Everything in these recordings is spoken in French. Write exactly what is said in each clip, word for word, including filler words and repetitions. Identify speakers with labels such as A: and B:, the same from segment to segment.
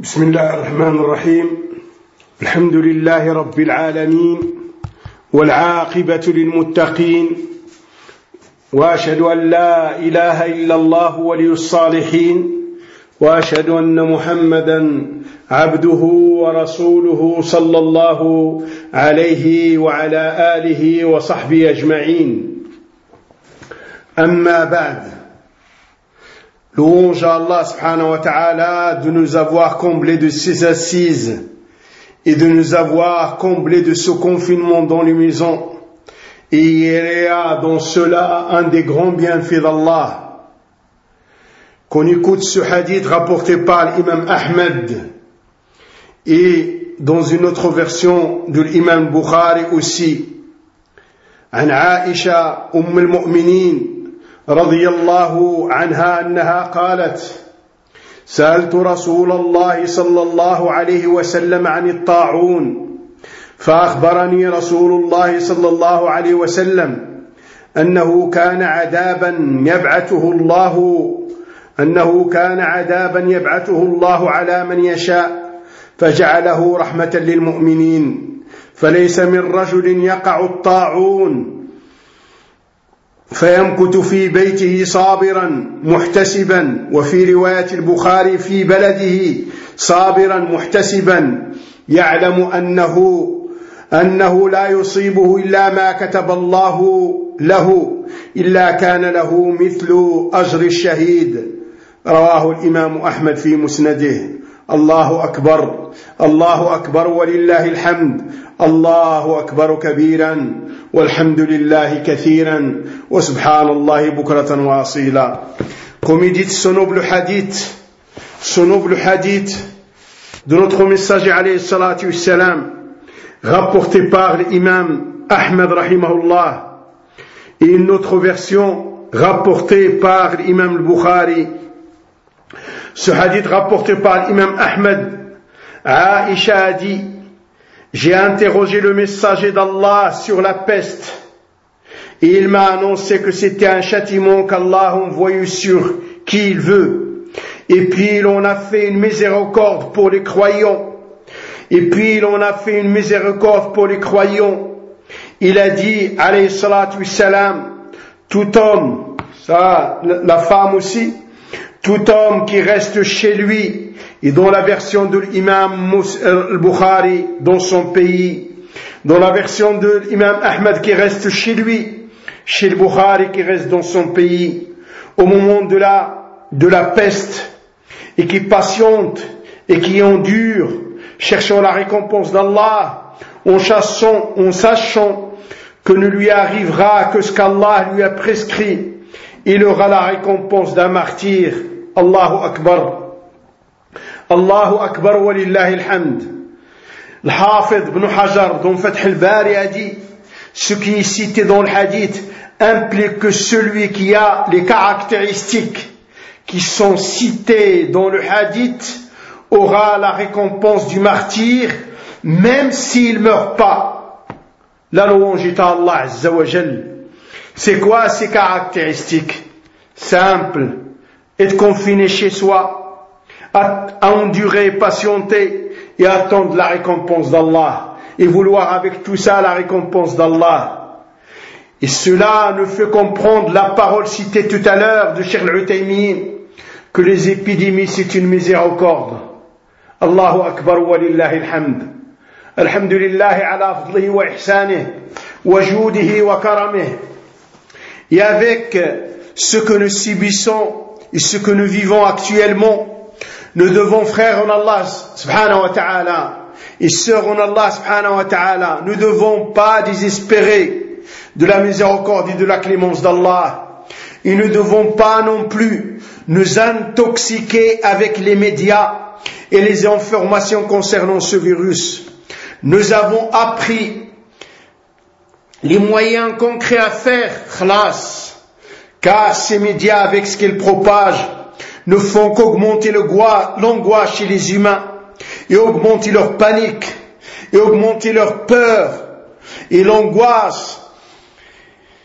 A: بسم الله الرحمن الرحيم الحمد لله رب العالمين والعاقبة للمتقين وأشهد أن لا إله إلا الله ولي الصالحين وأشهد أن محمدا عبده ورسوله صلى الله عليه وعلى آله وصحبه أجمعين أما بعد. Louange à Allah subhanahu wa ta'ala de nous avoir comblés de ses assises et de nous avoir comblés de ce confinement dans les maisons. Et il y a dans cela un des grands bienfaits d'Allah. Qu'on écoute ce hadith rapporté par l'imam Ahmed et dans une autre version de l'imam Bukhari aussi. عن عائشة أم المؤمنين رضي الله عنها أنها قالت سألت رسول الله صلى الله عليه وسلم عن الطاعون فأخبرني رسول الله صلى الله عليه وسلم أنه كان عذابا يبعثه الله أنه كان عذابا يبعثه الله على من يشاء فجعله رحمة للمؤمنين فليس من رجل يقع الطاعون فيمكث في بيته صابرا محتسبا وفي رواية البخاري في بلده صابرا محتسبا يعلم أنه أنه لا يصيبه إلا ما كتب الله له إلا كان له مثل أجر الشهيد. رواه الإمام أحمد في مسنده. الله أكبر الله أكبر ولله الحمد. الله أكبر كبيرا والحمد لله كثيرا وسبحان الله بكرة وأصيلا. Comme il dit ce noble hadith, ce noble hadith de notre messager alayhi salatu wassalam, rapporté par l'imam Ahmed rahimahullah, et une autre version rapportée par l'imam al-Bukhari. Ce hadith rapporté par l'imam Ahmed, Aïcha a dit: j'ai interrogé le messager d'Allah sur la peste et il m'a annoncé que c'était un châtiment qu'Allah envoyait sur qui il veut. Et puis il en a fait une miséricorde pour les croyants. Et puis il en a fait une miséricorde pour les croyants. Il a dit, alayhi salatu wassalam, tout homme, ça, la femme aussi, tout homme qui reste chez lui, et dans la version de l'imam al-Bukhari dans son pays, dans la version de l'imam Ahmed qui reste chez lui, chez le Bukhari qui reste dans son pays, au moment de la, de la peste, et qui patiente, et qui endure, cherchant la récompense d'Allah, en chassant, en sachant que ne lui arrivera que ce qu'Allah lui a prescrit, il aura la récompense d'un martyr. Allahu Akbar. Allahu Akbar wa lillahi alhamd. Al-Hafid ibn Hajar dans Fath al-Bari a dit: ce qui est cité dans le hadith implique que celui qui a les caractéristiques qui sont citées dans le hadith aura la récompense du martyr même s'il ne meurt pas. La louange est à Allah Azza wa Jal. C'est quoi ces caractéristiques? Simple: être confiné chez soi, à, à endurer, patienter et attendre la récompense d'Allah et vouloir avec tout ça la récompense d'Allah. Et cela nous fait comprendre la parole citée tout à l'heure de Cheikh Al-Uthaymin, que les épidémies c'est une miséricorde. Allahu Akbar wa lillahi alhamd. Alhamdulillahi ala fadlihi wa ihsanih wa judihi wa karamih. Et avec ce que nous subissons et ce que nous vivons actuellement, nous devons, frères en Allah subhanahu wa ta'ala et sœurs en Allah subhanahu wa ta'ala, nous ne devons pas désespérer de la miséricorde et de la clémence d'Allah. Et nous ne devons pas non plus nous intoxiquer avec les médias et les informations concernant ce virus. Nous avons appris les moyens concrets à faire, khlas, car ces médias, avec ce qu'ils propagent, ne font qu'augmenter l'angoisse chez les humains, et augmenter leur panique, et augmenter leur peur, et l'angoisse,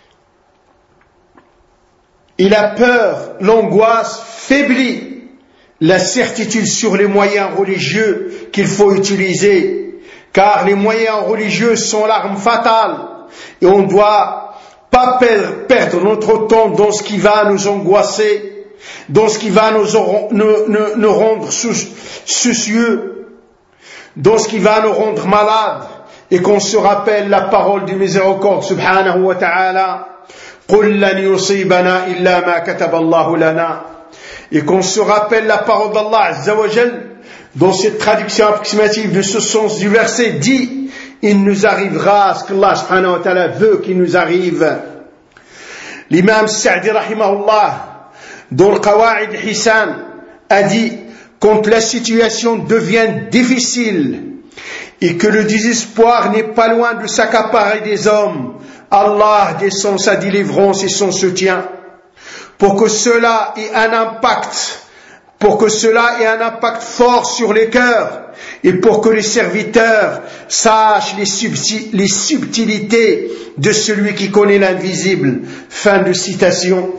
A: et la peur, l'angoisse faiblit la certitude sur les moyens religieux qu'il faut utiliser, car les moyens religieux sont l'arme fatale et on ne doit pas perdre notre temps dans ce qui va nous angoisser, dans ce qui va nous, nous, nous, nous rendre soucieux, dans ce qui va nous rendre malades, et qu'on se rappelle la parole du miséricorde subhanahu wa ta'ala, قُلْ لَنْ يُصِيبَنَا إِلَّا مَا كَتَبَ اللَّهُ لَنَا, et qu'on se rappelle la parole d'Allah Azza wa Jal, dans cette traduction approximative de ce sens du verset, dit il nous arrivera ce qu'Allah subhanahu wa ta'ala veut qu'il nous arrive. L'imam Sa'di rahimahullah, dans le Qawa'id Hisan, a dit quand la situation devient difficile et que le désespoir n'est pas loin de s'accaparer des hommes, Allah descend sa délivrance et son soutien pour que cela ait un impact, pour que cela ait un impact fort sur les cœurs et pour que les serviteurs sachent les, subtil, les subtilités de celui qui connaît l'invisible. Fin de citation.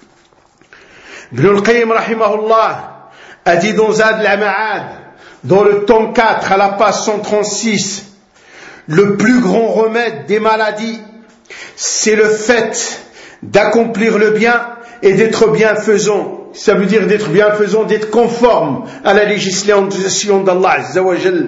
A: Ibn al-Qayyim rahimahullah a dit dans Zad al-Ma'ad, dans le tome quatre à la page cent trente-six, le plus grand remède des maladies, c'est le fait d'accomplir le bien et d'être bienfaisant. Ça veut dire d'être bienfaisant, d'être conforme à la législation d'Allah Azza wa Jal.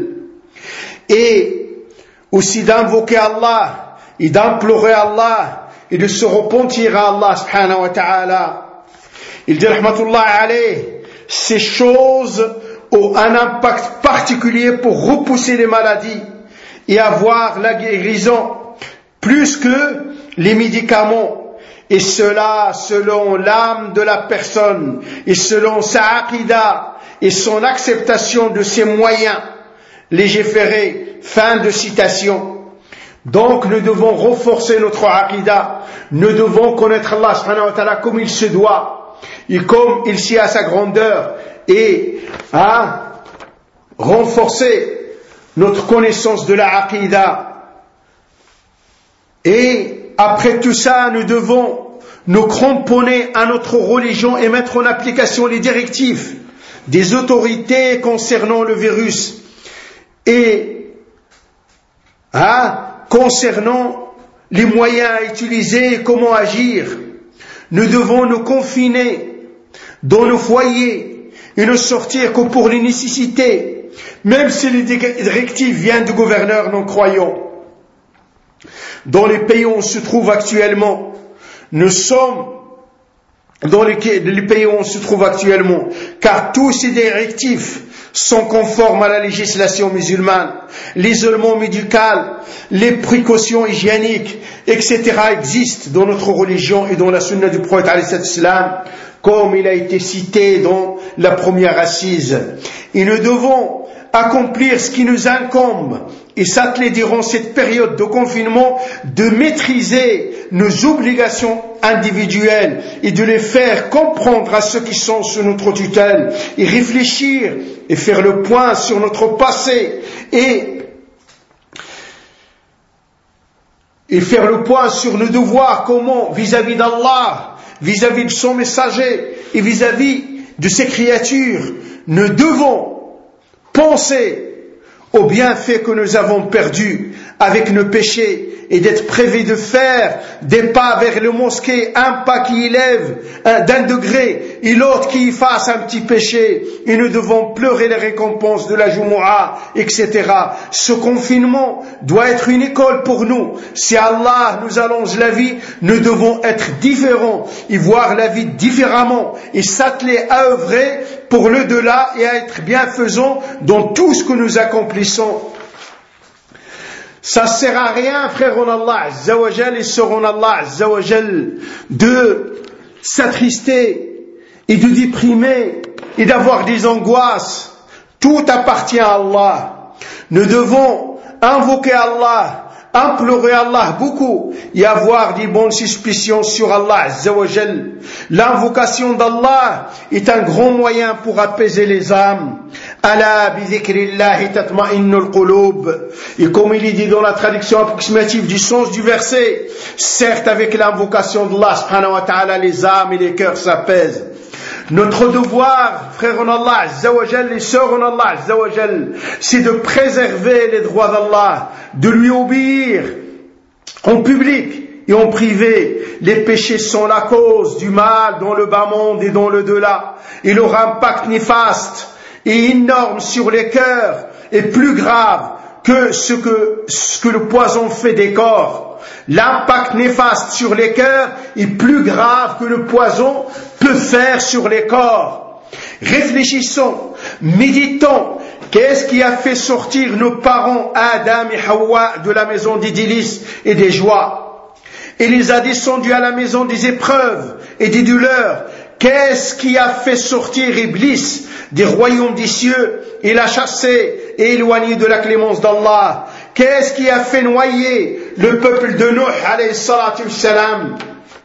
A: Et aussi d'invoquer Allah et d'implorer Allah et de se repentir à Allah subhanahu wa ta'ala. Il dit rahmatullah alayh, ces choses ont un impact particulier pour repousser les maladies et avoir la guérison plus que les médicaments. Et cela selon l'âme de la personne et selon sa aqida et son acceptation de ses moyens légiférés. Fin de citation. Donc nous devons renforcer notre aqida, nous devons connaître Allah subhanahu wa ta'ala comme il se doit et comme il s'y a sa grandeur et hein, renforcer notre connaissance de la aqida. Et après tout ça, nous devons nous cramponner à notre religion et mettre en application les directives des autorités concernant le virus et hein, concernant les moyens à utiliser et comment agir. Nous devons nous confiner dans nos foyers et ne sortir que pour les nécessités, même si les directives viennent du gouverneur non croyant. Dans les pays où on se trouve actuellement, nous sommes dans les pays où on se trouve actuellement, car tous ces directives sont conformes à la législation musulmane. L'isolement médical, les précautions hygiéniques, et cetera existent dans notre religion et dans la sunna du prophète alayhi salam, comme il a été cité dans la première assise. Et nous devons accomplir ce qui nous incombe et s'atteler durant cette période de confinement de maîtriser nos obligations individuelles et de les faire comprendre à ceux qui sont sous notre tutelle et réfléchir et faire le point sur notre passé et, et faire le point sur nos devoirs, comment vis-à-vis d'Allah, vis-à-vis de son messager et vis-à-vis de ses créatures, nous devons penser aux bienfaits que nous avons perdus avec nos péchés et d'être privés de faire des pas vers le mosquée, un pas qui élève d'un degré et l'autre qui y fasse un petit péché, et nous devons pleurer les récompenses de la Jumu'ah, et cetera. Ce confinement doit être une école pour nous. Si Allah nous allonge la vie, nous devons être différents et voir la vie différemment et s'atteler à œuvrer pour le delà et à être bienfaisants dans tout ce que nous accomplissons. Ça ne sert à rien, frère en Allah Azza wa Jal et sœur en Allah Azza wa Jal, de s'attrister et de déprimer et d'avoir des angoisses. Tout appartient à Allah. Nous devons invoquer Allah, implorer Allah beaucoup et avoir des bonnes suspicions sur Allah Azza wa Jal. L'invocation d'Allah est un grand moyen pour apaiser les âmes. Ala bi dhikrillahi tatma'innul qulub. Et comme il est dit dans la traduction approximative du sens du verset, certes avec l'invocation d'Allah subhanahu wa ta'ala les âmes et les cœurs s'apaisent. Notre devoir, frères en Allah Azza wa Jal et sœurs en Allah Azza wa Jal, c'est de préserver les droits d'Allah, de lui obéir en public et en privé. Les péchés sont la cause du mal dans le bas monde et dans le delà, et leur impact néfaste et énorme sur les cœurs est plus grave que ce que, ce que le poison fait des corps. L'impact néfaste sur les cœurs est plus grave que le poison peut faire sur les corps. Réfléchissons, méditons. Qu'est-ce qui a fait sortir nos parents Adam et Hawa de la maison des délices et des joies et les a descendus à la maison des épreuves et des douleurs? Qu'est-ce qui a fait sortir Iblis des royaumes des cieux et l'a chassé et éloigné de la clémence d'Allah? Qu'est-ce qui a fait noyer le peuple de Nuh alayhi salatu wassalam?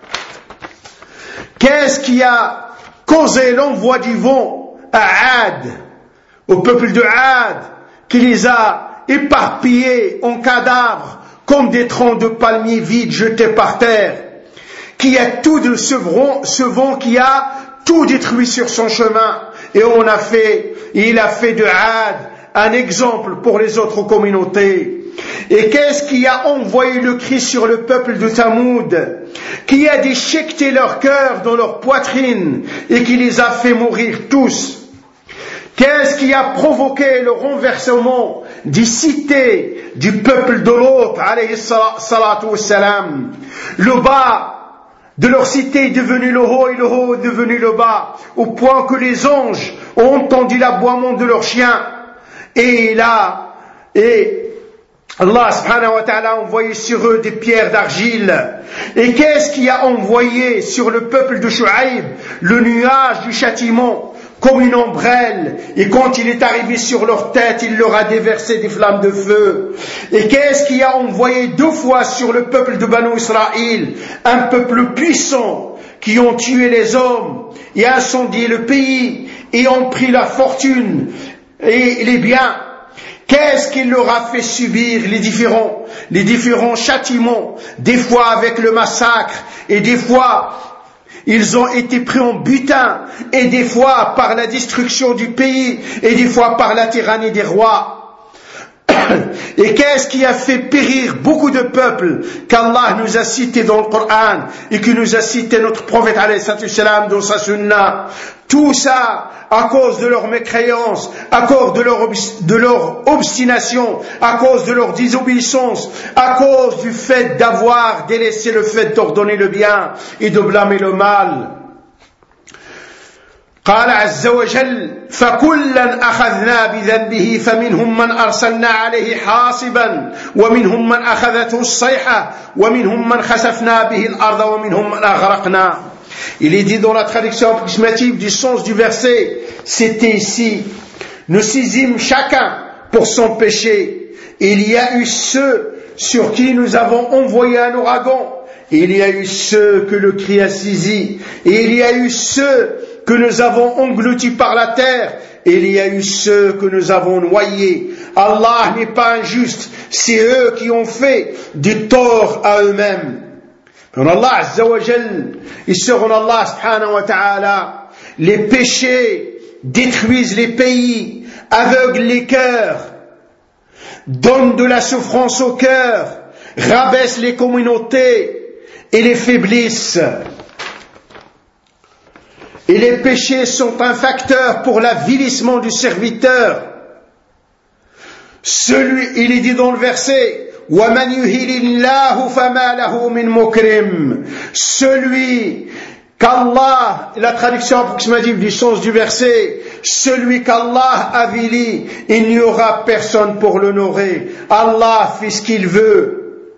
A: Qu'est-ce qui a causé l'envoi du vent à Ad, au peuple de Ad, qui les a éparpillés en cadavres comme des troncs de palmiers vides jetés par terre? Qui a tout de ce vent, ce vent qui a tout détruit sur son chemin, et on a fait, il a fait de Ad un exemple pour les autres communautés. Et qu'est-ce qui a envoyé le cri sur le peuple de Tamoud, qui a déchiqueté leur cœur dans leur poitrine et qui les a fait mourir tous? Qu'est-ce qui a provoqué le renversement des cités du peuple de Lot alayhi salatu wassalam? Le bas de leur cité est devenu le haut et le haut est devenu le bas, au point que les anges ont entendu l'aboiement de leurs chiens. Et là, et Allah subhanahu wa ta'ala a envoyé sur eux des pierres d'argile. Et qu'est-ce qui a envoyé sur le peuple de Shu'aib? Le nuage du châtiment, comme une ombrelle, et quand il est arrivé sur leur tête, il leur a déversé des flammes de feu. Et qu'est-ce qui a envoyé deux fois sur le peuple de Banu Israël? Un peuple puissant, qui ont tué les hommes, et incendié le pays, et ont pris la fortune, et les biens. Qu'est-ce qu'il leur a fait subir? Les différents, les différents châtiments, des fois avec le massacre, et des fois ils ont été pris en butin, et des fois par la destruction du pays, et des fois par la tyrannie des rois. Et qu'est-ce qui a fait périr beaucoup de peuples qu'Allah nous a cités dans le Coran et que nous a cité notre prophète alayhi salam dans sa sunna? Tout ça à cause de leur mécréance, à cause de leur, de leur obstination, à cause de leur désobéissance, à cause du fait d'avoir délaissé le fait d'ordonner le bien et de blâmer le mal. قال عز وجل فكلا أخذنا بذنبه فمنهم من أرسلنا عليه حاصبا ومنهم من أخذته الصيحة ومنهم من خسفنا به الأرض ومنهم من أغرقنا. Il est dit dans la traduction approximative du sens du verset, c'était ici, nous saisîmes chacun pour son péché. Il y a eu ceux sur qui nous avons envoyé un ouragan, et il y a eu ceux que le cri a saisi, et il y a eu ceux que nous avons engloutis par la terre, et il y a eu ceux que nous avons noyés. Allah n'est pas injuste, c'est eux qui ont fait du tort à eux-mêmes. En Allah Azza wa Jal, et sur Allah subhanahu wa ta'ala, les péchés détruisent les pays, aveuglent les cœurs, donnent de la souffrance au cœur, rabaissent les communautés et les faiblissent. Et les péchés sont un facteur pour l'avilissement du serviteur. Celui, il est dit dans le verset, وَمَنْ يُهِنِ اللَّهُ فَمَا لَهُ مِنْ مُكْرِمٍ. Celui qu'Allah, la traduction approximative du sens du verset, celui qu'Allah avilit, il n'y aura personne pour l'honorer. Allah fait ce qu'il veut.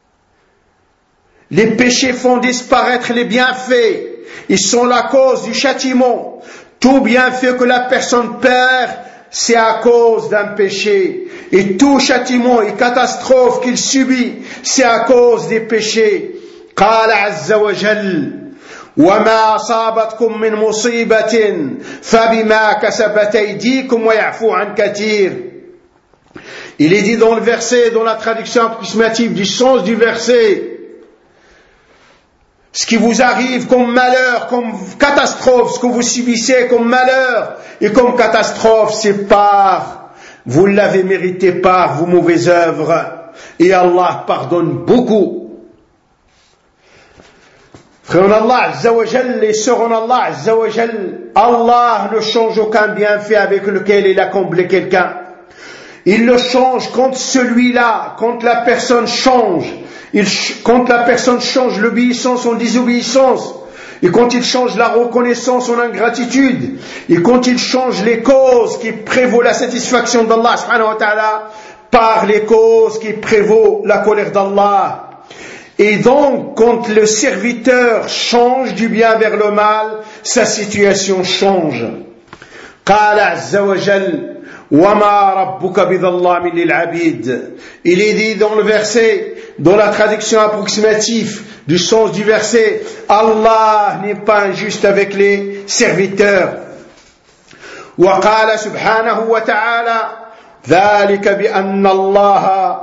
A: Les péchés font disparaître les bienfaits. Ils sont la cause du châtiment. Tout bienfait que la personne perd, c'est à cause d'un péché. Et tout châtiment et catastrophe qu'il subit, c'est à cause des péchés. قال عز وجل وما أصابتكم من مصيبة فبما كسبت أيديكم ويعفو عن كثير. Il est dit dans le verset, dans la traduction approximative du sens du verset, ce qui vous arrive comme malheur, comme catastrophe, ce que vous subissez comme malheur et comme catastrophe, c'est par, vous l'avez mérité par vos mauvaises œuvres. Et Allah pardonne beaucoup. Frère Allah Azza wa Jal et sœurs en Allah Azza wa Jal, Allah ne change aucun bienfait avec lequel il a comblé quelqu'un. Il le change quand celui-là, quand la personne change, il, quand la personne change l'obéissance en désobéissance, et quand il change la reconnaissance en ingratitude, et quand il change les causes qui prévaut la satisfaction d'Allah subhanahu wa ta'ala par les causes qui prévaut la colère d'Allah. Et donc, quand le serviteur change du bien vers le mal, sa situation change. Qala azza wa jal, wa ma rabbuka bidhallamin lil abid. Il est dit dans le verset, dans la traduction approximative du sens du verset, Allah n'est pas injuste avec les serviteurs. Wa qala subhanahu wa ta'ala, dhalika bi anna Allah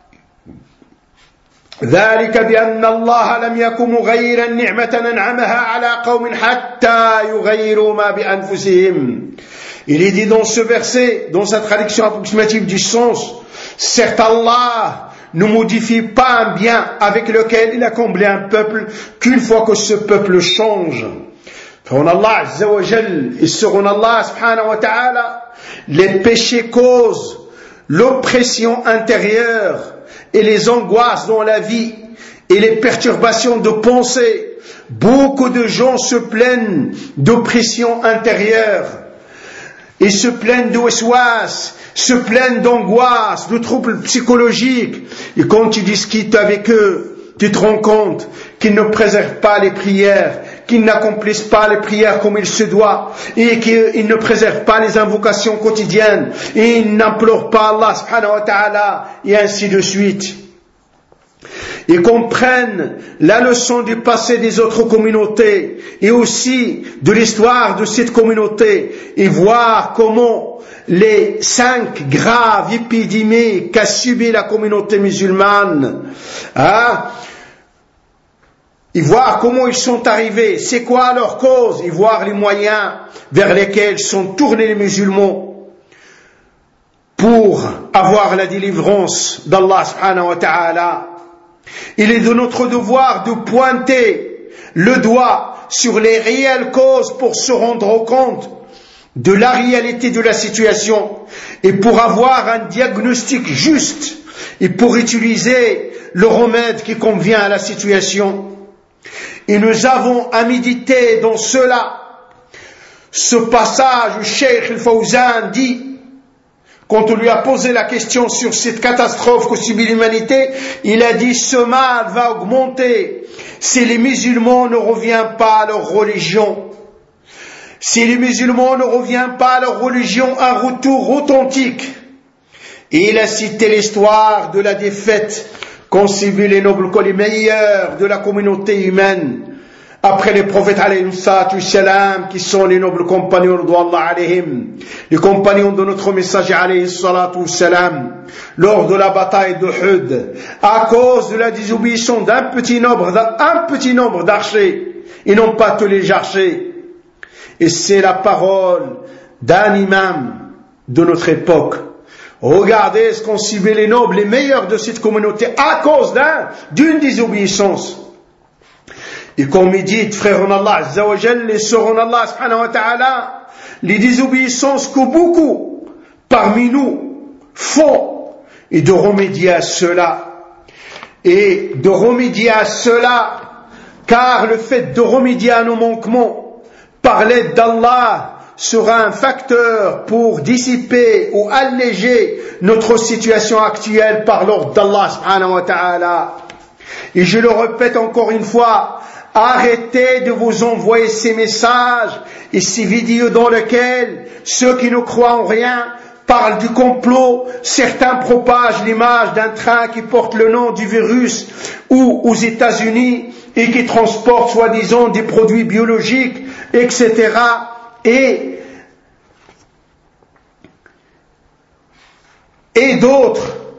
A: ذلك بأن الله لم يكن مغيرا نعمة أنعمها على قوم حتى يغيروا ما بأنفسهم. Il est dit dans ce verset, dans sa traduction approximative du sens, certes Allah ne modifie pas un bien avec lequel il a comblé un peuple qu'une fois que ce peuple change. Frère Allah Azza wa Jal et sur Allah subhanahu wa ta'ala, les péchés causent l'oppression intérieure et les angoisses dans la vie et les perturbations de pensée. Beaucoup de gens se plaignent d'oppression intérieure et se plaignent de waswas, se plaignent d'angoisse, de troubles psychologiques. Et quand tu discutes avec eux, tu te rends compte qu'ils ne préservent pas les prières, qu'ils n'accomplissent pas les prières comme il se doit, et qu'ils ne préservent pas les invocations quotidiennes, et ils n'implorent pas Allah subhanahu wa ta'ala, et ainsi de suite. Ils comprennent la leçon du passé des autres communautés, et aussi de l'histoire de cette communauté, et voir comment les cinq graves épidémies qu'a subi la communauté musulmane, hein, et voir comment ils sont arrivés, c'est quoi leur cause, et voir les moyens vers lesquels sont tournés les musulmans pour avoir la délivrance d'Allah subhanahu wa ta'ala. Il est de notre devoir de pointer le doigt sur les réelles causes pour se rendre compte de la réalité de la situation et pour avoir un diagnostic juste et pour utiliser le remède qui convient à la situation. Et nous avons à méditer dans cela ce passage où Cheikh al-Fawzan dit, quand on lui a posé la question sur cette catastrophe que subit l'humanité, il a dit ce mal va augmenter si les musulmans ne reviennent pas à leur religion. Si les musulmans ne reviennent pas à leur religion, un retour authentique. Et il a cité l'histoire de la défaite qu'ont subi les nobles, les meilleurs de la communauté humaine, après les prophètes alayhim salam, qui sont les nobles compagnons d'Allah alayhim, les compagnons de notre messager alayhi salam, lors de la bataille d'Uhud, à cause de la désobéissance d'un petit nombre, d'un petit nombre d'archers, et non pas tous les archers. Et c'est la parole d'un imam de notre époque. Regardez ce qu'ont subi les nobles, les meilleurs de cette communauté, à cause d'un, d'une désobéissance. Et qu'on médite, frère en Allah Azza wa Jal, et sœurs en Allah subhanahu wa ta'ala, les désobéissances que beaucoup parmi nous font, et de remédier à cela. Et de remédier à cela, car le fait de remédier à nos manquements, par l'aide d'Allah, sera un facteur pour dissiper ou alléger notre situation actuelle par l'ordre d'Allah subhanahu wa ta'ala. Et je le répète encore une fois, arrêtez de vous envoyer ces messages et ces vidéos dans lesquelles ceux qui ne croient en rien parlent du complot, certains propagent l'image d'un train qui porte le nom du virus ou aux États-Unis et qui transporte soi-disant des produits biologiques, et cetera. Et, et d'autres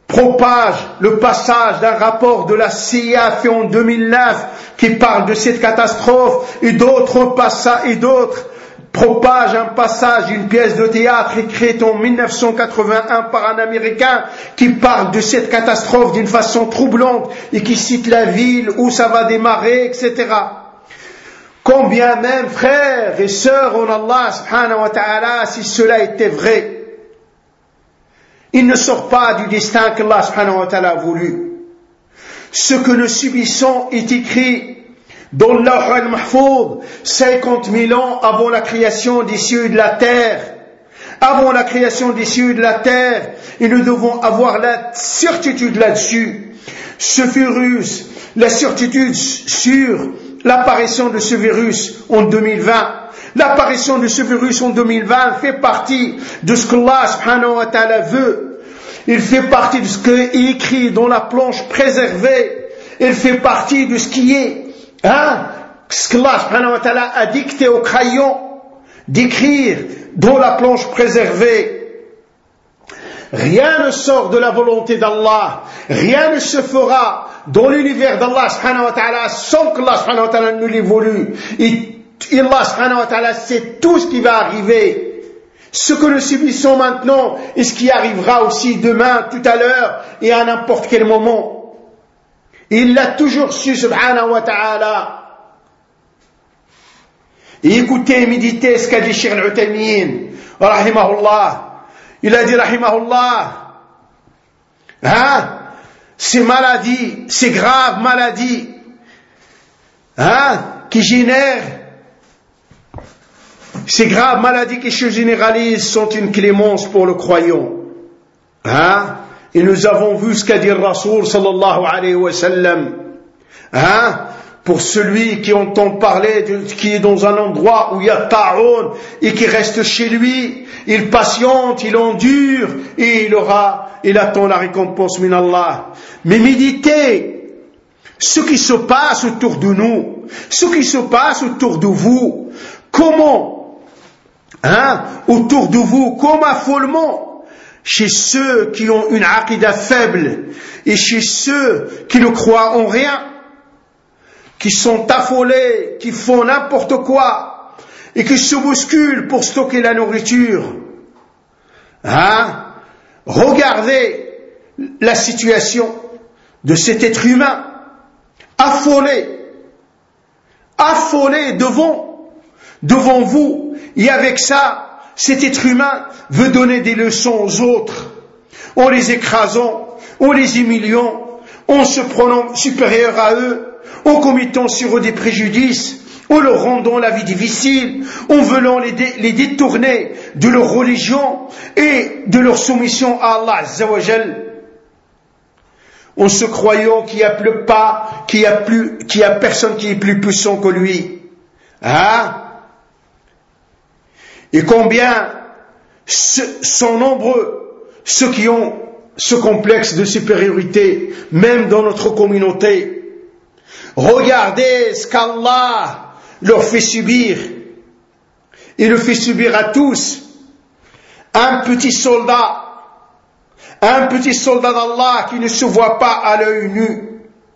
A: propage le passage d'un rapport de la C I A fait en deux mille neuf qui parle de cette catastrophe, et d'autres passages, et d'autres propagent un passage d'une pièce de théâtre écrite en mille neuf cent quatre-vingt-un par un Américain qui parle de cette catastrophe d'une façon troublante et qui cite la ville où ça va démarrer, et cetera. Combien même, frères et sœurs en Allah subhanahu wa ta'ala, si cela était vrai, il ne sort pas du destin qu'Allah subhanahu wa ta'ala a voulu. Ce que nous subissons est écrit dans l'Lawh al-Mahfouz cinquante mille ans avant la création des cieux et de la terre. Avant la création des cieux et de la terre, et nous devons avoir la certitude là-dessus. Ce virus, la certitude sur l'apparition de ce virus en deux mille vingt. L'apparition de ce virus en deux mille vingt fait partie de ce qu'Allah subhanahu wa ta'ala veut. Il fait partie de ce qui est écrit dans la planche préservée. Il fait partie de ce qui est, hein, ce qu'Allah subhanahu wa ta'ala a dicté au crayon d'écrire dans la planche préservée. Rien ne sort de la volonté d'Allah. Rien ne se fera dans l'univers d'Allah subhanahu wa ta'ala sans qu'Allah subhanahu wa ta'ala ne l'ait voulu. Et Allah subhanahu wa ta'ala sait tout ce qui va arriver. Ce que nous subissons maintenant et ce qui arrivera aussi demain, tout à l'heure et à n'importe quel moment. Il l'a toujours su subhanahu wa ta'ala. Et écoutez et méditez ce qu'a dit Cheikh Al-Uthaymin, rahimahullah. Il a dit, rahimahullah, hein, ces maladies, ces graves maladies, hein, qui génèrent, ces graves maladies qui se généralisent sont une clémence pour le croyant. Hein, et nous avons vu ce qu'a dit le Rasoul sallallahu alayhi wa sallam, hein, pour celui qui entend parler, de, qui est dans un endroit où il y a ta'oun et qui reste chez lui, il patiente, il endure et il aura, il attend la récompense min Allah. Mais méditez ce qui se passe autour de nous, ce qui se passe autour de vous, comment, hein, autour de vous, comme affolement chez ceux qui ont une aqida faible et chez ceux qui ne croient en rien, qui sont affolés, qui font n'importe quoi et qui se bousculent pour stocker la nourriture. Hein? Regardez la situation de cet être humain affolé, affolé devant, devant vous, et avec ça, cet être humain veut donner des leçons aux autres, en les écrasant, en les humiliant, en se prenant supérieur à eux, en commettant sur eux des préjudices, en leur rendant la vie difficile, en voulant les, dé, les détourner de leur religion et de leur soumission à Allah Azza wa Jal, en se croyant qu'il n'y a plus pas, qu'il n'y a plus, qu'il n'y a personne qui est plus puissant que lui. Hein? Et combien ce, sont nombreux ceux qui ont ce complexe de supériorité, même dans notre communauté. Regardez ce qu'Allah leur fait subir. Il le fait subir à tous. Un petit soldat, un petit soldat d'Allah qui ne se voit pas à l'œil nu,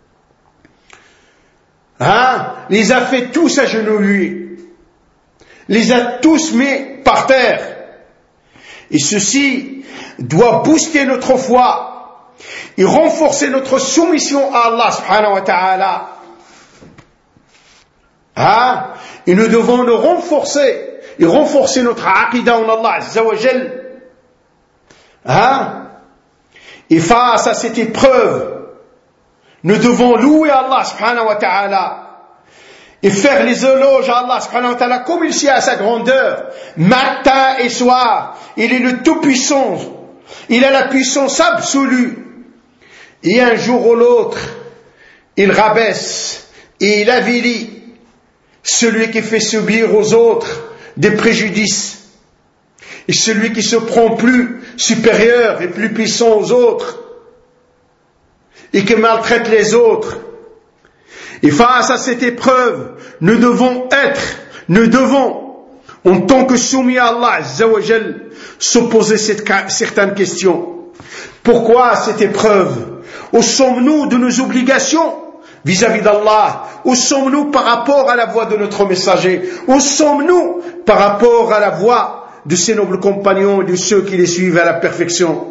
A: hein, les a fait tous agenouillés, les a tous mis par terre. Et ceci doit booster notre foi et renforcer notre soumission à Allah subhanahu wa ta'ala. Hein? Et nous devons nous renforcer et renforcer notre aqidah en Allah Azza wa Jal. Hein? Et face à cette épreuve, nous devons louer Allah subhanahu wa ta'ala et faire les éloges à Allah subhanahu wa ta'ala comme il sait à sa grandeur, matin et soir. Il est le tout-puissant, il a la puissance absolue. Et un jour ou l'autre, il rabaisse et il avilit celui qui fait subir aux autres des préjudices et celui qui se prend plus supérieur et plus puissant aux autres et qui maltraite les autres. Et face à cette épreuve, nous devons être, nous devons, en tant que soumis à Allah Azza wa Jal, se poser cette, certaines questions. Pourquoi cette épreuve? Où sommes-nous de nos obligations vis-à-vis d'Allah? Où sommes-nous par rapport à la voie de notre messager? Où sommes-nous par rapport à la voie de ces nobles compagnons et de ceux qui les suivent à la perfection?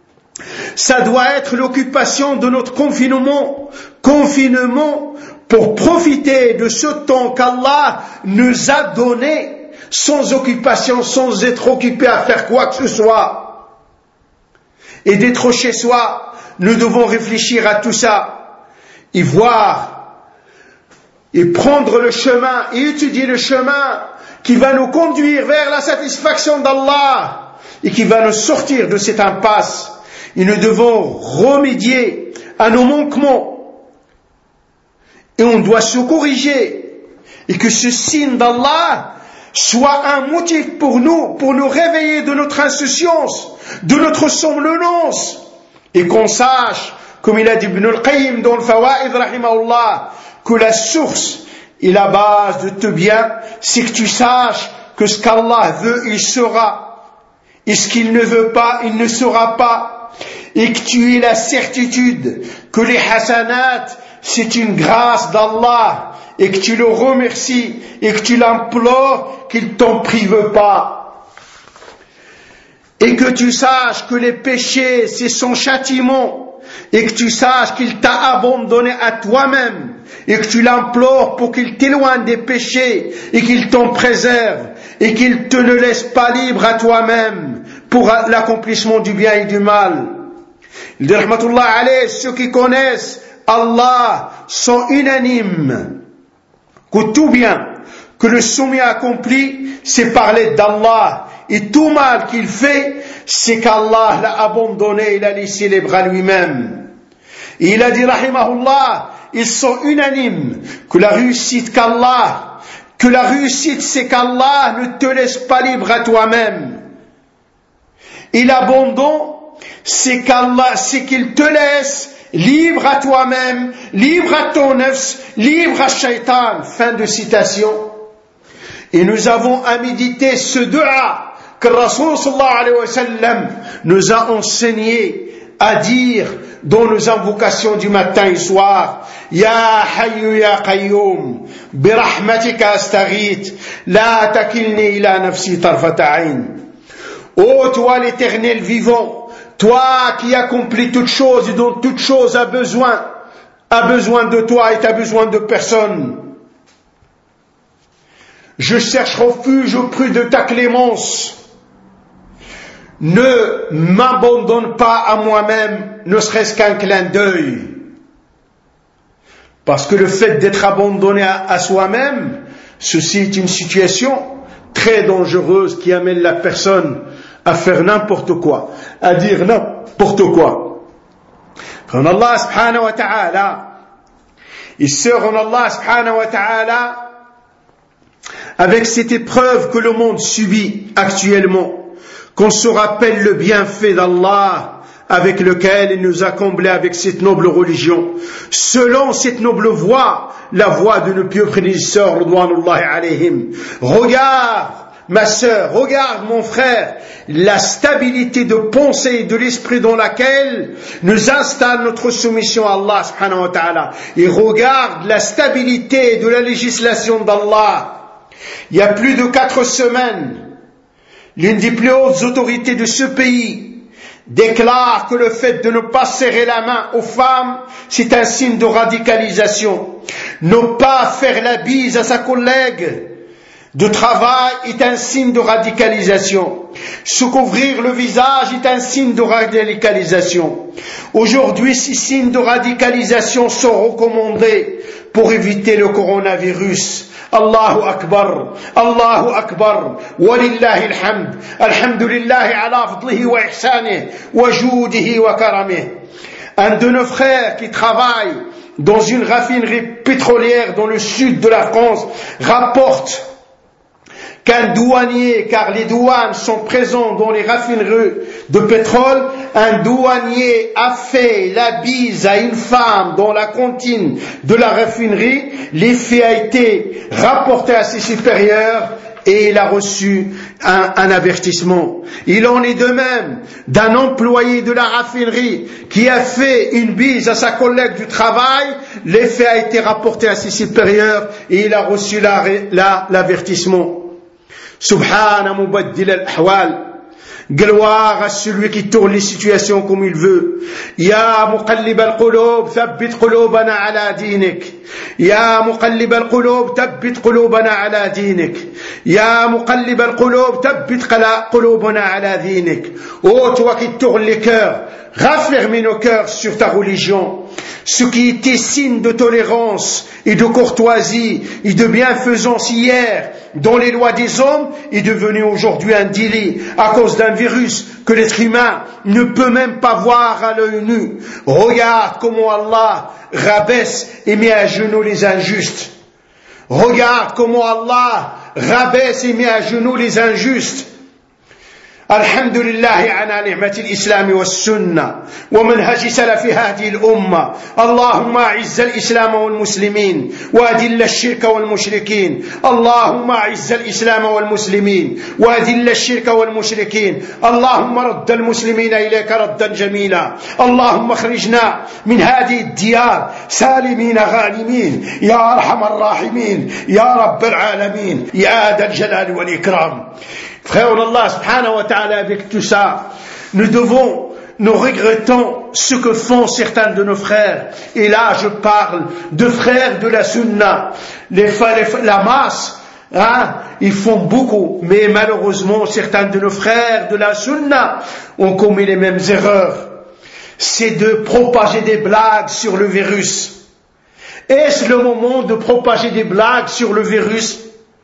A: Ça doit être l'occupation de notre confinement, confinement pour profiter de ce temps qu'Allah nous a donné sans occupation, sans être occupé à faire quoi que ce soit. Et d'être chez soi, nous devons réfléchir à tout ça et voir et prendre le chemin et étudier le chemin qui va nous conduire vers la satisfaction d'Allah et qui va nous sortir de cette impasse. Et nous devons remédier à nos manquements. Et on doit se corriger. Et que ce signe d'Allah soit un motif pour nous, pour nous réveiller de notre insouciance, de notre somnolence. Et qu'on sache, comme il a dit Ibn al-Qayyim dans le Fawaid, rahimahullah, que la source et la base de tout bien, c'est que tu saches que ce qu'Allah veut, il sera. Et ce qu'il ne veut pas, il ne sera pas. Et que tu aies la certitude que les hasanat, c'est une grâce d'Allah, et que tu le remercies, et que tu l'implores qu'il t'en prive pas. Et que tu saches que les péchés, c'est son châtiment, et que tu saches qu'il t'a abandonné à toi-même, et que tu l'implores pour qu'il t'éloigne des péchés, et qu'il t'en préserve, et qu'il te ne laisse pas libre à toi-même, pour l'accomplissement du bien et du mal. Il dit, rahmatullah alayh, ceux qui connaissent Allah sont unanimes que tout bien que le soumis accomplit, c'est parler d'Allah. Et tout mal qu'il fait, c'est qu'Allah l'a abandonné, il a laissé les bras lui-même. Et il a dit, rahimahullah, ils sont unanimes que la réussite qu'Allah, que la réussite c'est qu'Allah ne te laisse pas libre à toi-même. Et l'abandon, c'est qu'Allah, c'est qu'il te laisse libre à toi-même, libre à ton nefs, libre à Shaitan. Fin de citation. Et nous avons à méditer ce dua que le Rasul sallallahu alayhi wa sallam nous a enseigné à dire dans nos invocations du matin et soir. Ya Hayyu ya Qayyum, birahmatika astaghith, la takilni ila nafsi tarfata ayn. Ô toi l'Éternel vivant, toi qui accomplis toutes choses et dont toute chose a besoin, a besoin de toi et tu as besoin de personne. Je cherche refuge auprès de ta clémence. Ne m'abandonne pas à moi-même, ne serait-ce qu'un clin d'œil. Parce que le fait d'être abandonné à, à soi-même, ceci est une situation très dangereuse qui amène la personne à faire n'importe quoi, à dire n'importe quoi. En Allah subhanahu wa ta'ala, et sœurs en Allah subhanahu wa ta'ala, avec cette épreuve que le monde subit actuellement, qu'on se rappelle le bienfait d'Allah avec lequel il nous a comblés avec cette noble religion, selon cette noble voie, la voie de nos pieux prédécesseurs, ridwanullahi alayhim. Regarde, ma sœur, regarde mon frère, la stabilité de pensée et de l'esprit dans laquelle nous installe notre soumission à Allah subhanahu wa ta'ala. Et regarde la stabilité de la législation d'Allah. Il y a plus de quatre semaines, l'une des plus hautes autorités de ce pays déclare que le fait de ne pas serrer la main aux femmes, c'est un signe de radicalisation. Ne pas faire la bise à sa collègue de travail est un signe de radicalisation. Se couvrir le visage est un signe de radicalisation. Aujourd'hui, ces signes de radicalisation sont recommandés pour éviter le coronavirus. Allahu Akbar, Allahu Akbar, walillahi alhamd, alhamdulillahi ala fadlihi wa ihsanih, wa judihi wa karamih. Un de nos frères qui travaille dans une raffinerie pétrolière dans le sud de la France rapporte qu'un douanier, car les douanes sont présents dans les raffineries de pétrole, un douanier a fait la bise à une femme dans la cantine de la raffinerie, l'effet a été rapporté à ses supérieurs et il a reçu un, un avertissement. Il en est de même d'un employé de la raffinerie qui a fait une bise à sa collègue du travail, l'effet a été rapporté à ses supérieurs et il a reçu la, la, l'avertissement. Subhana mubaddil al-ahwal. Gloire à celui qui tourne les situations comme il veut. Ya muqallib al-qulub, thabbit qulubana ala dinik. Ya muqallib al-qulub, thabbit qulubana ala dinik. Ya muqallib al-qulub, thabbit qulubana ala dinik. Oh, toi qui tournes les cœurs, raffermis nos cœurs sur ta religion. Ce qui était signe de tolérance et de courtoisie et de bienfaisance hier dans les lois des hommes est devenu aujourd'hui un délit à cause d'un virus que l'être humain ne peut même pas voir à l'œil nu. Regarde comment Allah rabaisse et met à genoux les injustes. Regarde comment Allah rabaisse et met à genoux les injustes. الحمد لله على نعمة الإسلام والسنة ومنهج سلف هذه الأمة. اللهم أعز الإسلام والمسلمين وأذل الشرك والمشركين. اللهم أعز الإسلام والمسلمين وأذل الشرك والمشركين. اللهم رد المسلمين إليك ردا جميلا. اللهم اخرجنا من هذه الديار سالمين غانمين يا أرحم الراحمين يا رب العالمين يا ذا الجلال والإكرام. Frère Allah subhanahu wa ta'ala, avec tout ça, nous devons, nous regrettons ce que font certains de nos frères. Et là, je parle de frères de la sunna. Les, les, la masse, hein, ils font beaucoup. Mais malheureusement, certains de nos frères de la sunna ont commis les mêmes erreurs. C'est de propager des blagues sur le virus. Est-ce le moment de propager des blagues sur le virus?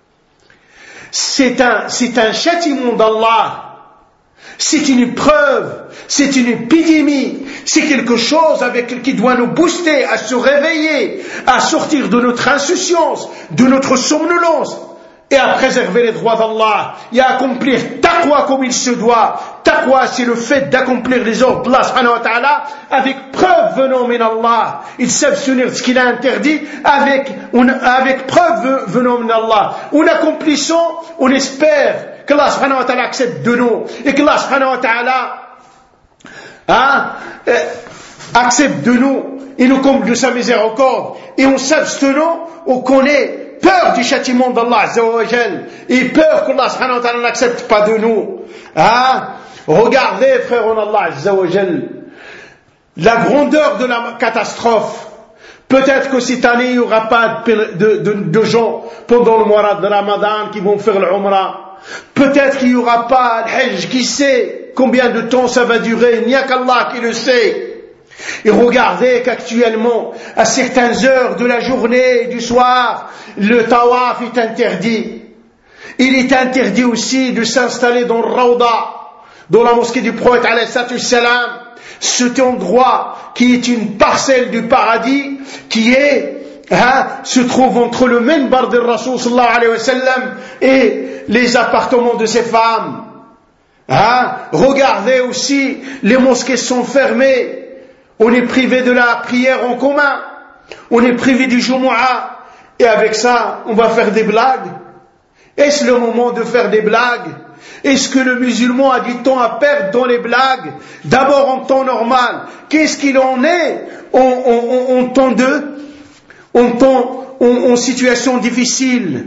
A: C'est un, c'est un châtiment d'Allah, c'est une preuve, c'est une épidémie, c'est quelque chose avec, qui doit nous booster à se réveiller, à sortir de notre insouciance, de notre somnolence et à préserver les droits d'Allah et à accomplir taqwa comme il se doit. Taqwa, c'est le fait d'accomplir les ordres d'Allah subhanahu wa ta'ala avec preuve venant d'Allah. Il s'abstenir de ce qu'il a interdit avec, avec preuve venant d'Allah. En accomplissant, on espère que Allah subhanahu wa ta'ala accepte de nous et que Allah subhanahu wa ta'ala hein, euh, accepte de nous et nous comble de sa miséricorde. Et en s'abstenant, on connaît peur du châtiment d'Allah Azza wa Jal et peur qu'Allah subhanahu wa ta'ala n'accepte pas de nous. Hein? Regardez, frère en Allah Azza wa Jal, la grandeur de la catastrophe. Peut-être que cette année, il n'y aura pas de, de, de, de gens pendant le mois de Ramadan qui vont faire l'Umrah. Peut-être qu'il n'y aura pas le Hajj. Qui sait combien de temps ça va durer? Il n'y a qu'Allah qui le sait. Et regardez qu'actuellement, à certaines heures de la journée et du soir, le tawaf est interdit. Il est interdit aussi de s'installer dans le Rawda, dans la mosquée du prophète alayhi salam, cet endroit qui est une parcelle du paradis, qui est, hein, se trouve entre le minbar de Rasoul sallallahu alayhi wa sallam et les appartements de ses femmes. Hein? Regardez aussi, les mosquées sont fermées. On est privé de la prière en commun. On est privé du Jumu'ah. Et avec ça, on va faire des blagues. Est-ce le moment de faire des blagues? Est-ce que le musulman a du temps à perdre dans les blagues? D'abord en temps normal. Qu'est-ce qu'il en est en, en, en, en temps de, en, temps, en, en situation difficile?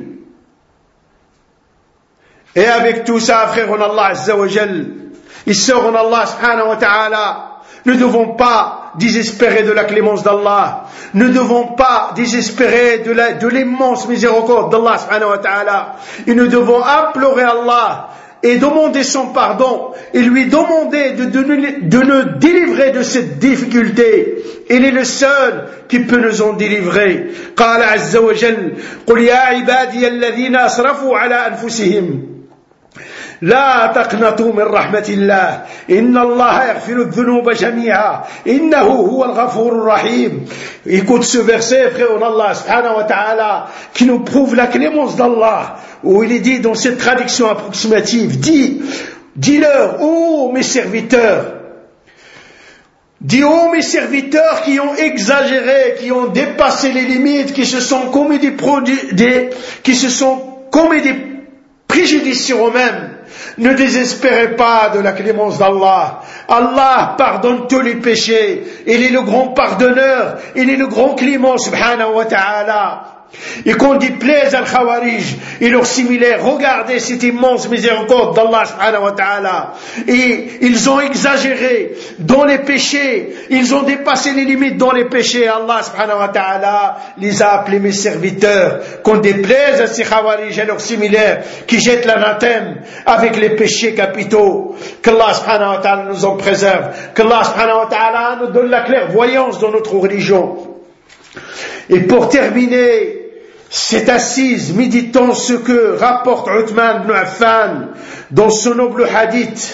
A: Et avec tout ça, frère en Allah Azza wa Jal, il sort en Allah subhanahu wa ta'ala. Ne devons pas désespérer de la clémence d'Allah. Ne devons pas désespérer de, la, de l'immense miséricorde d'Allah subhanahu wa ta'ala. Et nous devons implorer Allah et demander son pardon et lui demander de, de, de nous délivrer de cette difficulté. Il est le seul qui peut nous en délivrer. قال عز وجل قل يا عبادي الذين أسرفوا على أنفسهم لا تقنطوا من رحمة الله إن الله يغفر الذنوب جميعا إنه هو الغفور الرحيم. Écoute ce verset, frère Allah subhanahu wa ta'ala, qui nous prouve la clémence d'Allah, où il est dit dans cette traduction approximative, dis, dis-leur, ô mes serviteurs, dis, ô mes serviteurs qui ont exagéré, qui ont dépassé les limites, qui se sont commis des produits, des, qui se sont commis des préjudice sur eux-mêmes. Ne désespérez pas de la clémence d'Allah. Allah pardonne tous les péchés. Il est le grand pardonneur. Il est le grand clément, subhanahu wa ta'ala. Et qu'on déplaise al-Khawarij et leurs similaires, regardez cette immense miséricorde d'Allah subhanahu wa ta'ala. Et ils ont exagéré dans les péchés, ils ont dépassé les limites dans les péchés. Allah subhanahu wa ta'ala les a appelés mes serviteurs. Qu'on déplaise à ces Khawarij et leurs similaires qui jettent l'anathème avec les péchés capitaux. Qu'Allah subhanahu wa ta'ala nous en préserve. Qu'Allah subhanahu wa ta'ala nous donne la clairvoyance dans notre religion. Et pour terminer cette assise, méditons ce que rapporte Uthman ibn Affan dans son noble hadith.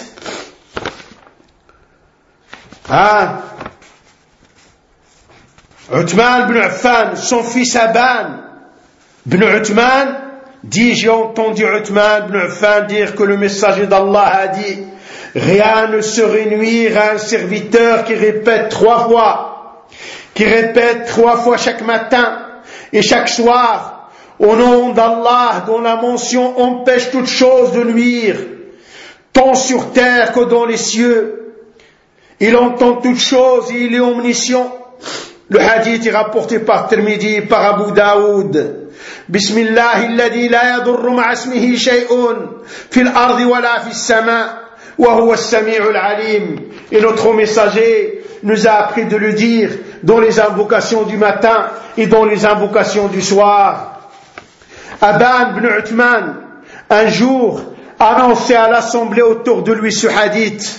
A: Ah, Uthman ibn Affan, son fils Aban ibn Uthman dit, j'ai entendu Uthman ibn Affan dire que le messager d'Allah a dit, rien ne saurait nuire à un serviteur qui répète trois fois qui répète trois fois chaque matin et chaque soir, au nom d'Allah, dont la mention empêche toute chose de nuire, tant sur terre que dans les cieux. Il entend toutes choses et il est omniscient. Le hadith est rapporté par Tirmidhi, par Abu Daoud. Bismillah, alladhi la yadurru ma'a ismihi shay'un fil ardi wala fis sama' wa huwa as-sami'ul alim. Et notre messager nous a appris de le dire dans les invocations du matin et dans les invocations du soir. Aban ibn Uthman, un jour, annonçait à l'assemblée autour de lui ce hadith.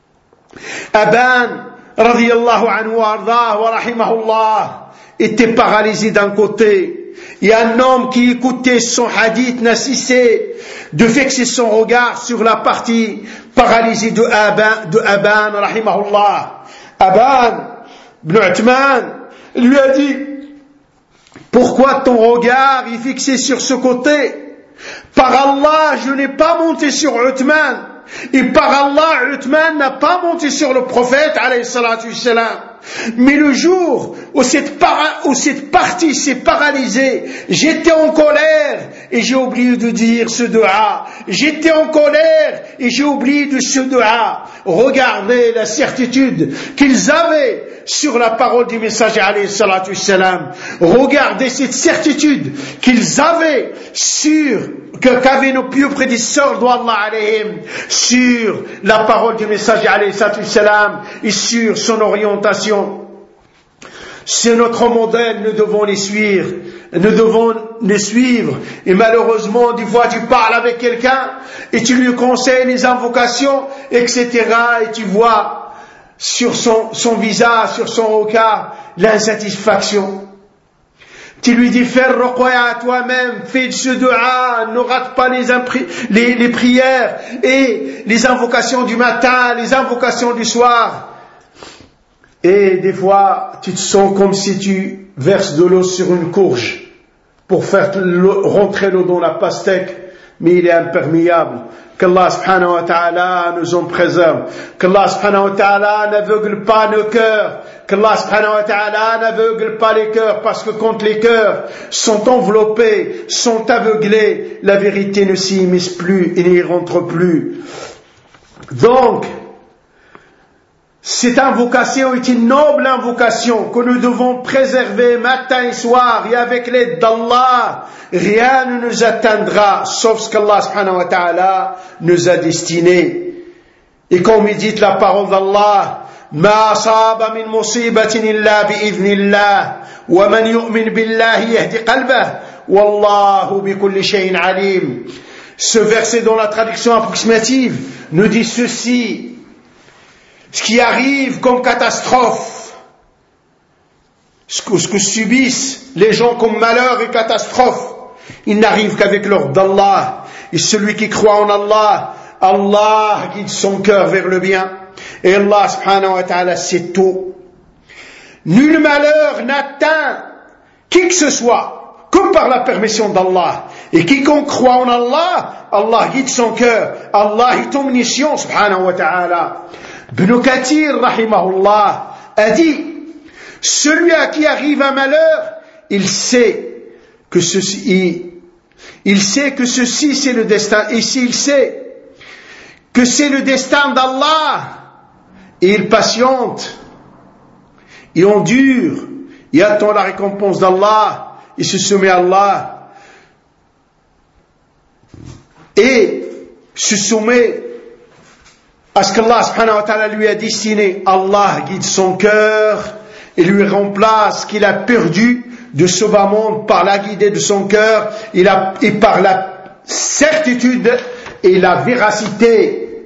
A: Aban, radiyallahu anhu wa ardah wa rahimahullah, était paralysé d'un côté. Et un homme qui écoutait son hadith n'a cessé de fixer son regard sur la partie paralysée de Aban, de Aban, rahimahullah. Aban ibn Uthman lui a dit, pourquoi ton regard est fixé sur ce côté? Par Allah, je n'ai pas monté sur Uthman. Et par Allah, Uthman n'a pas monté sur le prophète, alayhi salatu wassalam. Mais le jour où cette, para, où cette partie s'est paralysée, j'étais en colère et j'ai oublié de dire ce dua. J'étais en colère et j'ai oublié de ce dua. Regardez la certitude qu'ils avaient sur la parole du messager alayhi salatu wassalam. Regardez cette certitude qu'ils avaient sur qu'avaient nos pieux prédécesseurs d'Allah alayhim sur la parole du messager alayhi salatu wassalam et sur son orientation. C'est notre modèle, nous devons les suivre, nous devons les suivre. Et malheureusement, des fois, tu parles avec quelqu'un et tu lui conseilles les invocations, et cetera. Et tu vois sur son, son visage, sur son regard, l'insatisfaction. Tu lui dis, fais le ruqya à toi-même, fais ce dua, ne rate pas les, impri- les, les prières et les invocations du matin, les invocations du soir. Et des fois, tu te sens comme si tu verses de l'eau sur une courge pour faire rentrer l'eau dans la pastèque, mais il est imperméable. Qu'Allah subhanahu wa ta'ala nous en préserve. Qu'Allah subhanahu wa ta'ala n'aveugle pas nos cœurs. Qu'Allah subhanahu wa ta'ala n'aveugle pas les cœurs, parce que quand les cœurs sont enveloppés, sont aveuglés, la vérité ne s'y immisce plus et n'y rentre plus. Donc, cette invocation est une noble invocation que nous devons préserver matin et soir, et avec l'aide d'Allah, rien ne nous atteindra sauf ce qu'Allah subhanahu wa ta'ala nous a destiné. Et qu'on médite la parole d'Allah, ما أصاب من مصيبة إلا بإذن الله ومن يؤمن بالله يهدي قلبه والله بكل شيء عليم. Ce verset dans la traduction approximative nous dit ceci: ce qui arrive comme catastrophe, ce que, ce que subissent les gens comme malheur et catastrophe, il n'arrive qu'avec l'ordre d'Allah. Et celui qui croit en Allah, Allah guide son cœur vers le bien. Et Allah subhanahu wa ta'ala sait tout. Nul malheur n'atteint qui que ce soit que par la permission d'Allah. Et quiconque croit en Allah, Allah guide son cœur. Allah est omniscient subhanahu wa ta'ala. Ibn Kathir rahimahullah a dit, celui à qui arrive un malheur, il sait que ceci, il sait que ceci c'est le destin, et s'il sait que c'est le destin d'Allah, et il patiente, il endure, il attend la récompense d'Allah, il se soumet à Allah, et se soumet à ce qu'Allah subhanahu wa ta'ala lui a destiné. Allah guide son cœur et lui remplace ce qu'il a perdu de ce bas monde par la guidée de son cœur et, la, et par la certitude et la véracité.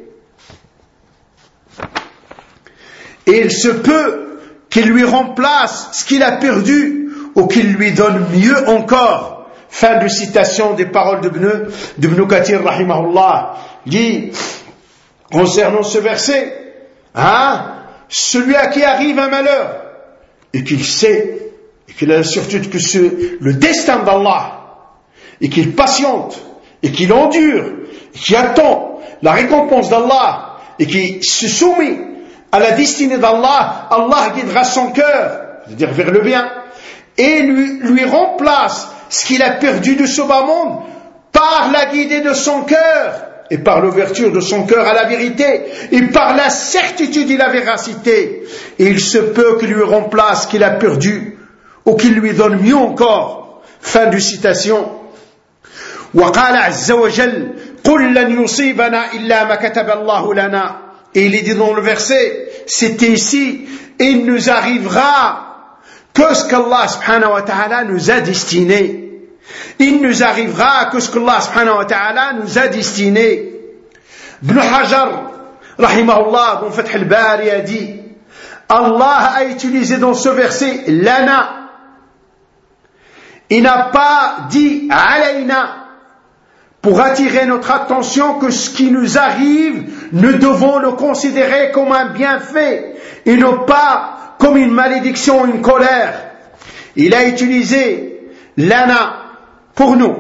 A: Et il se peut qu'il lui remplace ce qu'il a perdu ou qu'il lui donne mieux encore. Fin de citation des paroles d'Ibn, d'Ibn Kathir rahimahullah. Dit concernant ce verset, hein, celui à qui arrive un malheur et qu'il sait et qu'il a la certitude que c'est le destin d'Allah et qu'il patiente et qu'il endure et qu'il attend la récompense d'Allah et qu'il se soumet à la destinée d'Allah, Allah guidera son cœur, c'est-à-dire vers le bien, et lui, lui remplace ce qu'il a perdu de ce bas monde par la guidée de son cœur et par l'ouverture de son cœur à la vérité et par la certitude et la véracité. Et il se peut qu'il lui remplace ce qu'il a perdu ou qu'il lui donne mieux encore. Fin de citation. وقال عز وجل قل لن يصيبنا إلا ما كتب الله لنا. Et il est dit dans le verset, c'était ici, il nous arrivera que ce qu'Allah subhanahu wa ta'ala nous a destiné. Il nous arrivera que ce qu'Allah subhanahu wa ta'ala nous a destiné. Ibn Hajar, rahimahullah, dans Fath al-Bari a dit, Allah a utilisé dans ce verset lana. Il n'a pas dit alayna pour attirer notre attention que ce qui nous arrive, nous devons le considérer comme un bienfait et non pas comme une malédiction ou une colère. Il a utilisé lana pour nous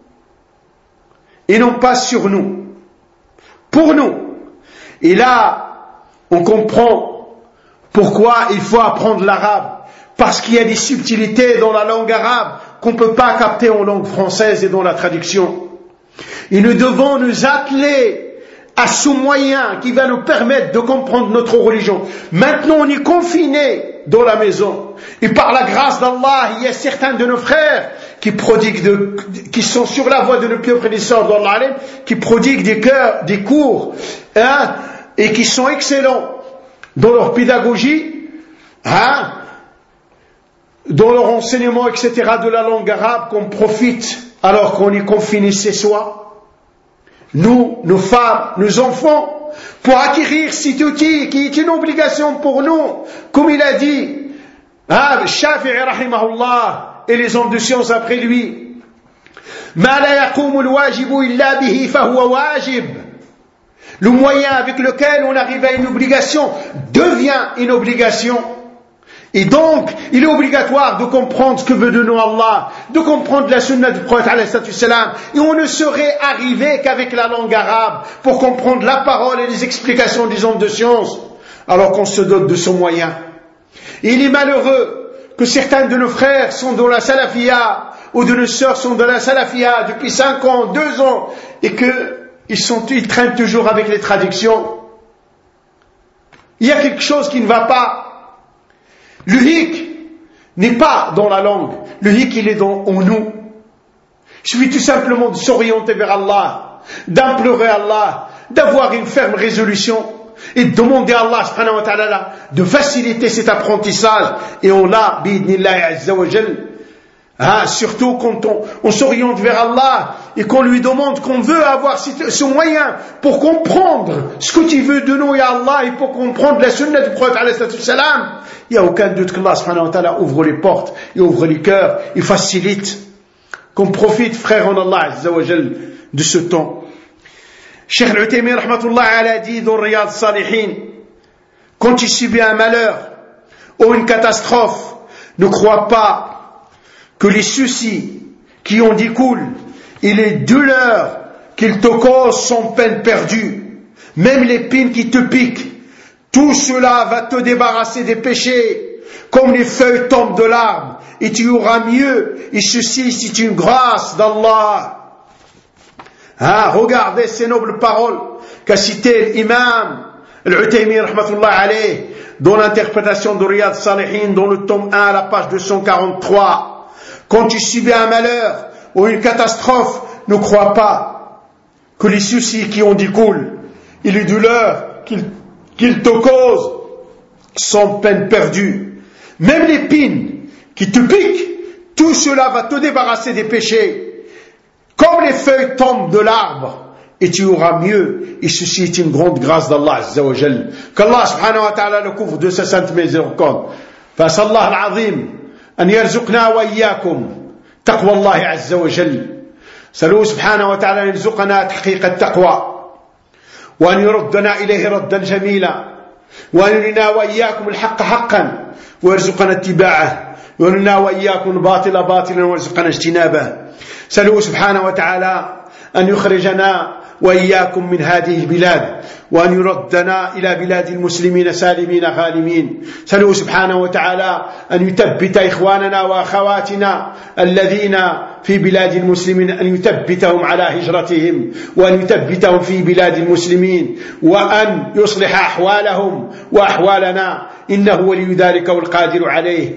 A: et non pas sur nous. Pour nous. Et là, on comprend pourquoi il faut apprendre l'arabe. Parce qu'il y a des subtilités dans la langue arabe qu'on ne peut pas capter en langue française et dans la traduction. Et nous devons nous atteler à ce moyen qui va nous permettre de comprendre notre religion. Maintenant, on est confinés dans la maison. Et par la grâce d'Allah, il y a certains de nos frères qui prodiguent de, qui sont sur la voie de nos pieux prédécesseurs d'Allah, qui prodiguent des, cœurs, des cours, hein, et qui sont excellents dans leur pédagogie, hein, dans leur enseignement, et cetera, de la langue arabe, qu'on profite alors qu'on est confiné chez soi. Nous, nos femmes, nos enfants, pour acquérir cet outil qui est une obligation pour nous, comme il a dit, hein, Shafi'i rahimahullah et les hommes de science après lui, Ma la yaqumu al-wajibu illa bihi fahuwa wajib. Le moyen avec lequel on arrive à une obligation devient une obligation. Et donc, il est obligatoire de comprendre ce que veut de nous Allah, de comprendre la sunna du prophète alayhi salam. Et on ne serait arrivé qu'avec la langue arabe pour comprendre la parole et les explications des hommes de science, alors qu'on se dote de ce moyen. Et il est malheureux que certains de nos frères sont dans la salafia, ou de nos sœurs sont dans la salafia depuis cinq ans, deux ans, et qu'ils sont, ils traînent toujours avec les traductions. Il y a quelque chose qui ne va pas. Le hic n'est pas dans la langue. Le hic, il est dans, en nous. Il suffit tout simplement de s'orienter vers Allah, d'implorer Allah, d'avoir une ferme résolution et de demander à Allah subhanahu wa ta'ala de faciliter cet apprentissage. Et on l'a, bi'idnillahi azza wa jal. Hein, surtout quand on, on s'oriente vers Allah et qu'on lui demande qu'on veut avoir ce moyen pour comprendre ce que tu veux de nous, ya Allah, et pour comprendre la sunna du prophète alayhi salam. Il n'y a aucun doute que Allah subhanahu wa ta'ala ouvre les portes, il ouvre les cœurs, il facilite. Qu'on profite, frère en Allah azza wa jal, de ce temps. Cheikh Al-Uthaymin rahmatullah a dit dans Riyad Salihin, quand il subit un malheur ou une catastrophe, ne crois pas que les soucis qui en découlent et les douleurs qu'ils te causent sont peine perdue. Même l'épine qui te pique, tout cela va te débarrasser des péchés, comme les feuilles tombent de l'arbre, et tu auras mieux, et ceci c'est une grâce d'Allah. Ah, regardez ces nobles paroles qu'a cité l'imam Al-Uthaymi rahmatullah alayh dans l'interprétation de Riyad Salihin dans le tome un à la page deux cent quarante-trois. Quand tu subis un malheur ou une catastrophe, ne crois pas que les soucis qui en découlent et les douleurs qu'ils qu'ils te causent sont peine perdue. Même l'épine qui te pique, tout cela va te débarrasser des péchés. Comme les feuilles tombent de l'arbre, et tu auras mieux. Et ceci est une grande grâce d'Allah Azza wa Jal. Qu'Allah subhanahu wa ta'ala le couvre de sa sainte miséricorde. فأسأل الله العظيم أن يرزقنا وإياكم تقوى الله عز وجل. سألوه سبحانه وتعالى أن يرزقنا تحقيق التقوى وأن يردنا إليه ردا جميلا وأن يرنا وإياكم الحق حقا ويرزقنا اتباعه ويرنا وإياكم الباطل باطلا ويرزقنا اجتنابه. سألوه سبحانه وتعالى أن يخرجنا وإياكم من هذه البلاد وأن يردنا إلى بلاد المسلمين سالمين غانمين. سألوه سبحانه وتعالى أن يثبت إخواننا وأخواتنا الذين في بلاد المسلمين، أن يثبتهم على هجرتهم وأن يثبتهم في بلاد المسلمين وأن يصلح أحوالهم وأحوالنا، إنه ولي ذلك والقادر عليه.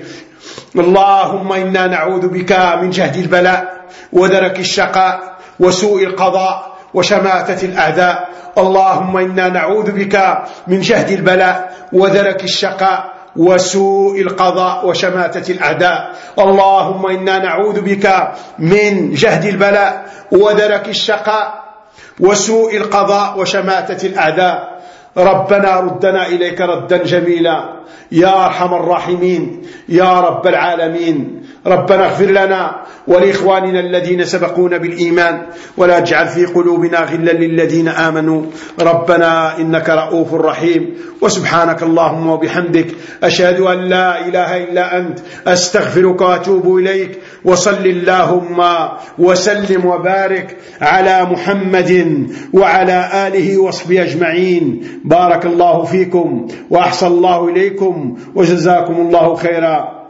A: اللهم إنا نعوذ بك من جهد البلاء ودرك الشقاء وسوء القضاء وشماتة الأعداء. اللهم إنا نعوذ بك من جهد البلاء ودرك الشقاء وسوء القضاء وشماتة الأعداء. اللهم إنا نعوذ بك من جهد البلاء ودرك الشقاء وسوء القضاء وشماتة الأعداء. ربنا ردنا إليك ردا جميلا يا أرحم الراحمين يا رب العالمين. ربنا اغفر لنا ولإخواننا الذين سبقونا بالإيمان ولا تجعل في قلوبنا غلا للذين آمنوا ربنا إنك رؤوف رحيم. وسبحانك اللهم وبحمدك أشهد أن لا إله إلا أنت أستغفرك وأتوب إليك. وصل اللهم وسلم وبارك على محمد وعلى آله وصحبه أجمعين. بارك الله فيكم وأحسن الله إليكم وجزاكم الله خيرا.